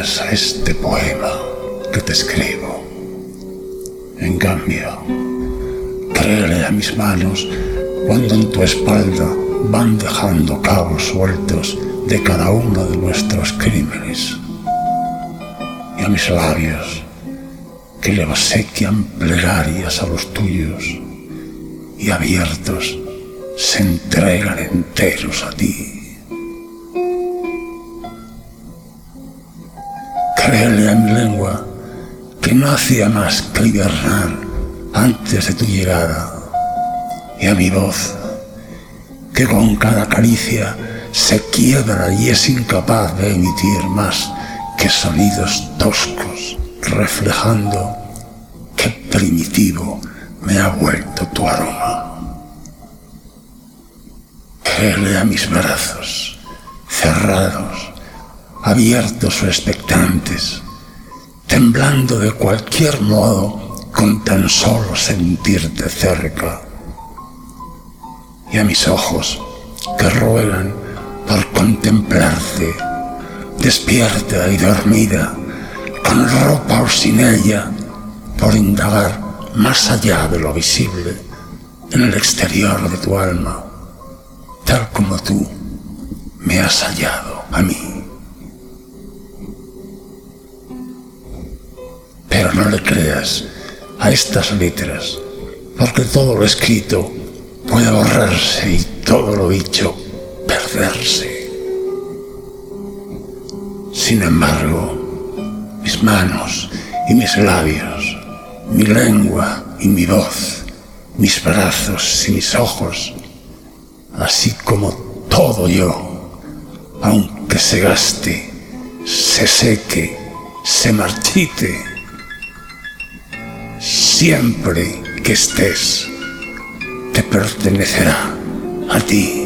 creas a este poema que te escribo. En cambio, créele a mis manos cuando en tu espalda van dejando cabos sueltos de cada uno de nuestros crímenes. Y a mis labios, que le obsequian plegarias a los tuyos y abiertos se entregan enteros a ti. Créele a mi lengua, que no hacía más que hibernar antes de tu llegada, y a mi voz, que con cada caricia se quiebra y es incapaz de emitir más que sonidos toscos, reflejando qué primitivo me ha vuelto tu aroma. Créele a mis brazos, cerrados, abiertos o expectantes, temblando de cualquier modo con tan solo sentirte cerca. Y a mis ojos, que ruegan por contemplarte, despierta y dormida, con ropa o sin ella, por indagar más allá de lo visible, en el exterior de tu alma, tal como tú me has hallado a mí. Pero no le creas a estas letras, porque todo lo escrito puede borrarse y todo lo dicho perderse. Sin embargo, mis manos y mis labios, mi lengua y mi voz, mis brazos y mis ojos, así como todo yo, aunque se gaste, se seque, se marchite, siempre que estés, te pertenecerá a ti.